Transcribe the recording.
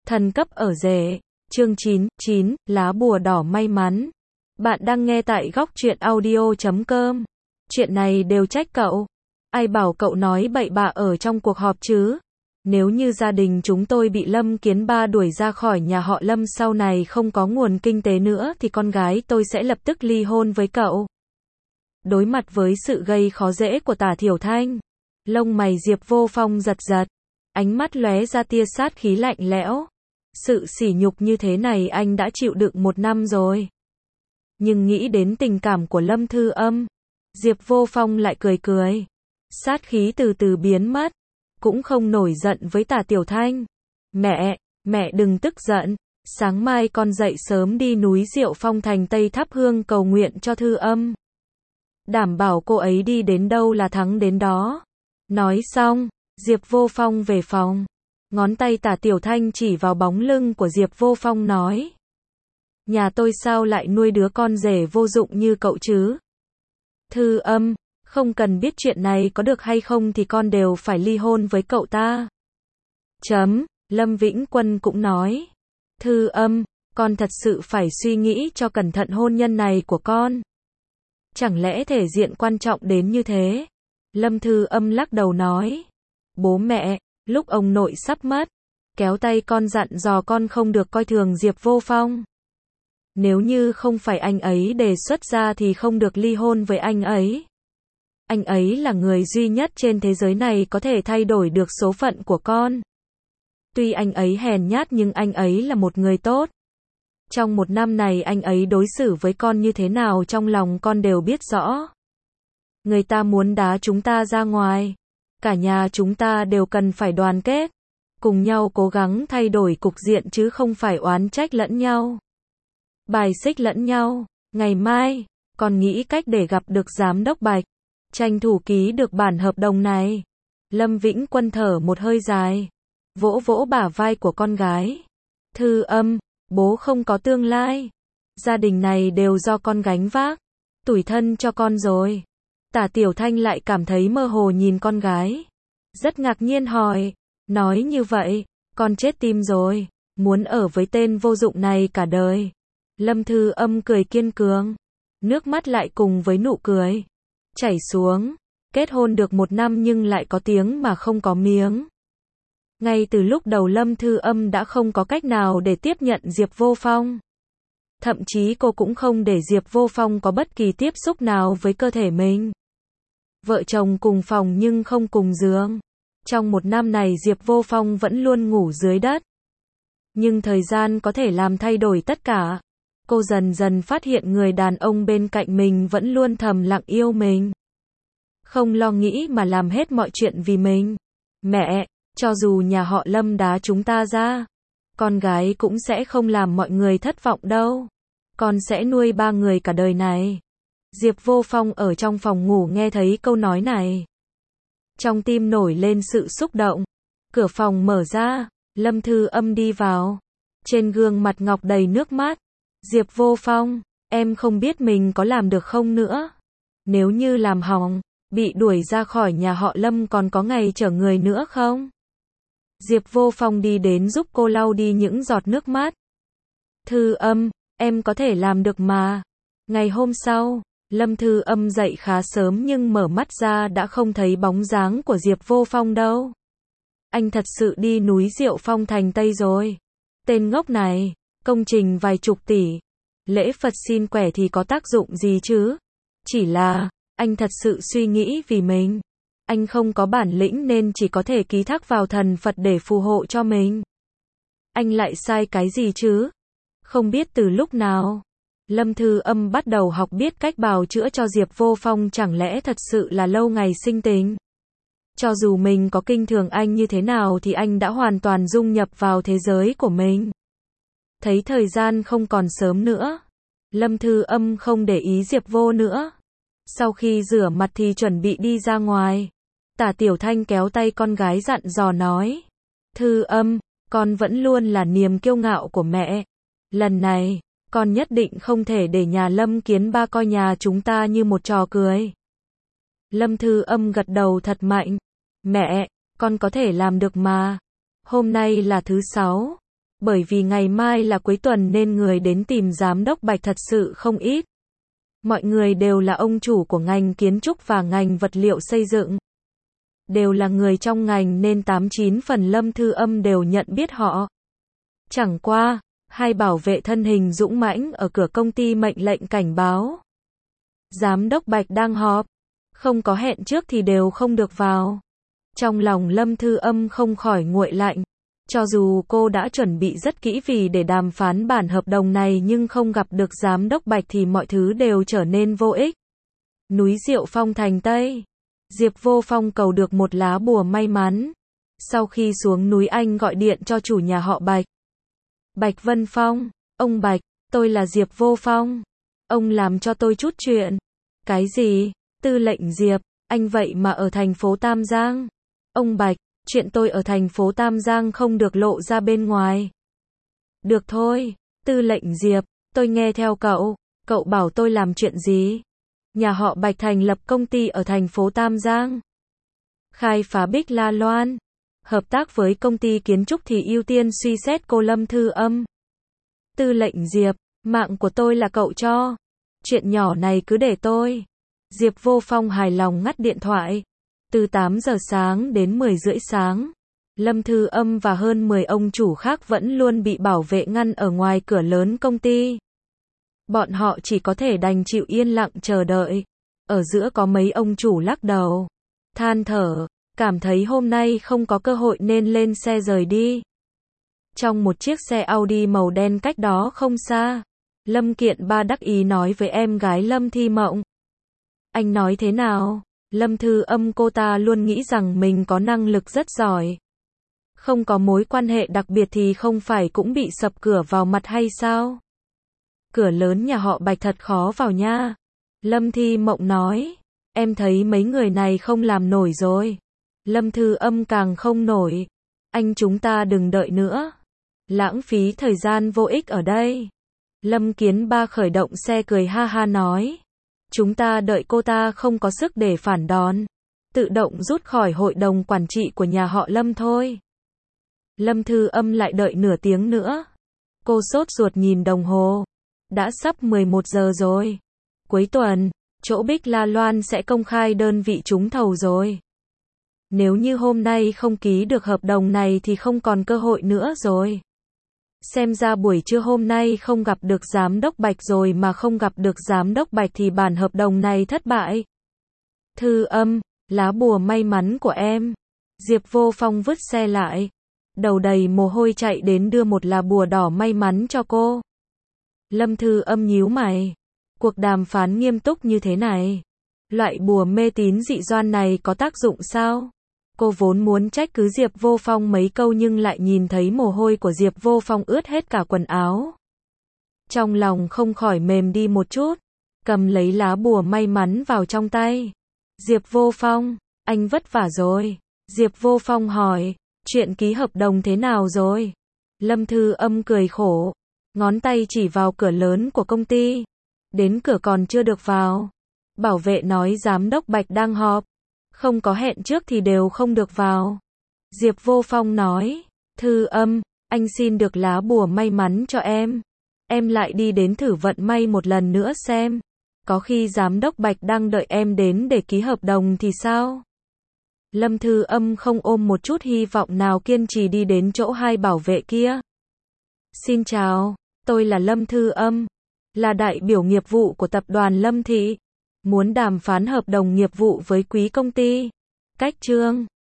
Thần cấp ở rể. Chương 9, lá bùa đỏ may mắn. Bạn đang nghe tại góc truyện audio.com. Chuyện này đều trách cậu. Ai bảo cậu nói bậy bạ ở trong cuộc họp chứ? Nếu như gia đình chúng tôi bị Lâm Kiến Ba đuổi ra khỏi nhà họ Lâm, sau này không có nguồn kinh tế nữa thì con gái tôi sẽ lập tức ly hôn với cậu. Đối mặt với sự gây khó dễ của Tả Thiểu Thanh, lông mày Diệp Vô Phong giật giật, ánh mắt lóe ra tia sát khí lạnh lẽo. Sự sỉ nhục như thế này anh đã chịu đựng 1 năm rồi. Nhưng nghĩ đến tình cảm của Lâm Thư Âm, Diệp Vô Phong lại cười cười. Sát khí từ từ biến mất, cũng không nổi giận với Tả Tiểu Thanh. Mẹ đừng tức giận, sáng mai con dậy sớm đi núi Diệu Phong thành Tây thắp hương cầu nguyện cho Thư Âm. Đảm bảo cô ấy đi đến đâu là thắng đến đó. Nói xong, Diệp Vô Phong về phòng. Ngón tay Tả Tiểu Thanh chỉ vào bóng lưng của Diệp Vô Phong nói. Nhà tôi sao lại nuôi đứa con rể vô dụng như cậu chứ? Thư Âm, không cần biết chuyện này có được hay không thì con đều phải ly hôn với cậu ta. Lâm Vĩnh Quân cũng nói. Thư Âm, con thật sự phải suy nghĩ cho cẩn thận hôn nhân này của con. Chẳng lẽ thể diện quan trọng đến như thế? Lâm Thư Âm lắc đầu nói. Bố mẹ, lúc ông nội sắp mất, kéo tay con dặn dò con không được coi thường Diệp Vô Phong. Nếu như không phải anh ấy đề xuất ra thì không được ly hôn với anh ấy. Anh ấy là người duy nhất trên thế giới này có thể thay đổi được số phận của con. Tuy anh ấy hèn nhát nhưng anh ấy là một người tốt. Trong 1 năm này anh ấy đối xử với con như thế nào trong lòng con đều biết rõ. Người ta muốn đá chúng ta ra ngoài. Cả nhà chúng ta đều cần phải đoàn kết. Cùng nhau cố gắng thay đổi cục diện chứ không phải oán trách lẫn nhau. Bài xích lẫn nhau. Ngày mai, con nghĩ cách để gặp được Giám đốc Bạch. Tranh thủ ký được bản hợp đồng này. Lâm Vĩnh Quân thở một hơi dài. Vỗ vỗ bả vai của con gái. Thư Âm, bố không có tương lai. Gia đình này đều do con gánh vác. Tủi thân cho con rồi. Tả Tiểu Thanh lại cảm thấy mơ hồ nhìn con gái. Rất ngạc nhiên hỏi. Nói như vậy, con chết tim rồi. Muốn ở với tên vô dụng này cả đời. Lâm Thư Âm cười kiên cường. Nước mắt lại cùng với nụ cười chảy xuống. Kết hôn được 1 năm nhưng lại có tiếng mà không có miếng. Ngay từ lúc đầu Lâm Thư Âm đã không có cách nào để tiếp nhận Diệp Vô Phong. Thậm chí cô cũng không để Diệp Vô Phong có bất kỳ tiếp xúc nào với cơ thể mình. Vợ chồng cùng phòng nhưng không cùng giường. Trong 1 năm này Diệp Vô Phong vẫn luôn ngủ dưới đất. Nhưng thời gian có thể làm thay đổi tất cả. Cô dần dần phát hiện người đàn ông bên cạnh mình vẫn luôn thầm lặng yêu mình. Không lo nghĩ mà làm hết mọi chuyện vì mình. Mẹ, cho dù nhà họ Lâm đá chúng ta ra, con gái cũng sẽ không làm mọi người thất vọng đâu. Con sẽ nuôi 3 người cả đời này. Diệp Vô Phong ở trong phòng ngủ nghe thấy câu nói này. Trong tim nổi lên sự xúc động. Cửa phòng mở ra, Lâm Thư Âm đi vào. Trên gương mặt ngọc đầy nước mắt. Diệp Vô Phong, em không biết mình có làm được không nữa. Nếu như làm hỏng, bị đuổi ra khỏi nhà họ Lâm còn có ngày chở người nữa không? Diệp Vô Phong đi đến giúp cô lau đi những giọt nước mắt. Thư Âm, em có thể làm được mà. Ngày hôm sau, Lâm Thư Âm dậy khá sớm nhưng mở mắt ra đã không thấy bóng dáng của Diệp Vô Phong đâu. Anh thật sự đi núi Diệu Phong thành Tây rồi. Tên ngốc này, công trình vài chục tỷ. Lễ Phật xin quẻ thì có tác dụng gì chứ? Chỉ là, anh thật sự suy nghĩ vì mình. Anh không có bản lĩnh nên chỉ có thể ký thác vào thần Phật để phù hộ cho mình. Anh lại sai cái gì chứ? Không biết từ lúc nào, Lâm Thư Âm bắt đầu học biết cách bào chữa cho Diệp Vô Phong, chẳng lẽ thật sự là lâu ngày sinh tình. Cho dù mình có kinh thường anh như thế nào thì anh đã hoàn toàn dung nhập vào thế giới của mình. Thấy thời gian không còn sớm nữa, Lâm Thư Âm không để ý Diệp Vô nữa. Sau khi rửa mặt thì chuẩn bị đi ra ngoài. Tả Tiểu Thanh kéo tay con gái dặn dò nói. Thư Âm, con vẫn luôn là niềm kiêu ngạo của mẹ. Lần này, con nhất định không thể để nhà Lâm Kiến Ba coi nhà chúng ta như một trò cười. Lâm Thư Âm gật đầu thật mạnh. Mẹ, con có thể làm được mà. Hôm nay là thứ 6. Bởi vì ngày mai là cuối tuần nên người đến tìm giám đốc Bạch thật sự không ít. Mọi người đều là ông chủ của ngành kiến trúc và ngành vật liệu xây dựng. Đều là người trong ngành nên 89 phần Lâm Thư Âm đều nhận biết họ. Chẳng qua, hai bảo vệ thân hình dũng mãnh ở cửa công ty mệnh lệnh cảnh báo. Giám đốc Bạch đang họp, không có hẹn trước thì đều không được vào. Trong lòng Lâm Thư Âm không khỏi nguội lạnh. Cho dù cô đã chuẩn bị rất kỹ vì để đàm phán bản hợp đồng này nhưng không gặp được giám đốc Bạch thì mọi thứ đều trở nên vô ích. Núi Diệu Phong thành Tây. Diệp Vô Phong cầu được một lá bùa may mắn. Sau khi xuống núi anh gọi điện cho chủ nhà họ Bạch. Bạch Vân Phong, ông Bạch, tôi là Diệp Vô Phong. Ông làm cho tôi chút chuyện. Cái gì? Tư lệnh Diệp, anh vậy mà ở thành phố Tam Giang. Ông Bạch, chuyện tôi ở thành phố Tam Giang không được lộ ra bên ngoài. Được thôi, tư lệnh Diệp, tôi nghe theo cậu. Cậu bảo tôi làm chuyện gì? Nhà họ Bạch thành lập công ty ở thành phố Tam Giang. Khai phá Bích La Loan. Hợp tác với công ty kiến trúc thì ưu tiên suy xét cô Lâm Thư Âm. Tư lệnh Diệp, mạng của tôi là cậu cho. Chuyện nhỏ này cứ để tôi. Diệp Vô Phong hài lòng ngắt điện thoại. Từ 8 giờ sáng đến 10 rưỡi sáng, Lâm Thư Âm và hơn 10 ông chủ khác vẫn luôn bị bảo vệ ngăn ở ngoài cửa lớn công ty. Bọn họ chỉ có thể đành chịu yên lặng chờ đợi. Ở giữa có mấy ông chủ lắc đầu, than thở, cảm thấy hôm nay không có cơ hội nên lên xe rời đi. Trong một chiếc xe Audi màu đen cách đó không xa, Lâm Kiện Ba đắc ý nói với em gái Lâm Thi Mộng. Anh nói thế nào? Lâm Thư Âm cô ta luôn nghĩ rằng mình có năng lực rất giỏi. Không có mối quan hệ đặc biệt thì không phải cũng bị sập cửa vào mặt hay sao? Cửa lớn nhà họ Bạch thật khó vào nha. Lâm Thi Mộng nói. Em thấy mấy người này không làm nổi rồi. Lâm Thư Âm càng không nổi. Anh chúng ta đừng đợi nữa. Lãng phí thời gian vô ích ở đây. Lâm Kiến Ba khởi động xe cười ha ha nói. Chúng ta đợi cô ta không có sức để phản đòn. Tự động rút khỏi hội đồng quản trị của nhà họ Lâm thôi. Lâm Thư Âm lại đợi nửa tiếng nữa. Cô sốt ruột nhìn đồng hồ. Đã sắp 11 giờ rồi. Cuối tuần, chỗ Bích La Loan sẽ công khai đơn vị trúng thầu rồi. Nếu như hôm nay không ký được hợp đồng này thì không còn cơ hội nữa rồi. Xem ra buổi trưa hôm nay không gặp được giám đốc Bạch rồi mà không gặp được giám đốc Bạch thì bản hợp đồng này thất bại. Thư Âm, lá bùa may mắn của em. Diệp Vô Phong vứt xe lại. Đầu đầy mồ hôi chạy đến đưa một lá bùa đỏ may mắn cho cô. Lâm Thư Âm nhíu mày. Cuộc đàm phán nghiêm túc như thế này. Loại bùa mê tín dị đoan này có tác dụng sao? Cô vốn muốn trách cứ Diệp Vô Phong mấy câu nhưng lại nhìn thấy mồ hôi của Diệp Vô Phong ướt hết cả quần áo. Trong lòng không khỏi mềm đi một chút. Cầm lấy lá bùa may mắn vào trong tay. Diệp Vô Phong, anh vất vả rồi. Diệp Vô Phong hỏi, chuyện ký hợp đồng thế nào rồi? Lâm Thư Âm cười khổ. Ngón tay chỉ vào cửa lớn của công ty. Đến cửa còn chưa được vào. Bảo vệ nói giám đốc Bạch đang họp. Không có hẹn trước thì đều không được vào. Diệp Vô Phong nói, Thư Âm, anh xin được lá bùa may mắn cho em. Em lại đi đến thử vận may một lần nữa xem. Có khi giám đốc Bạch đang đợi em đến để ký hợp đồng thì sao? Lâm Thư Âm không ôm một chút hy vọng nào kiên trì đi đến chỗ hai bảo vệ kia. Xin chào, tôi là Lâm Thư Âm, là đại biểu nghiệp vụ của tập đoàn Lâm Thị. Muốn đàm phán hợp đồng nghiệp vụ với quý công ty. Cách chương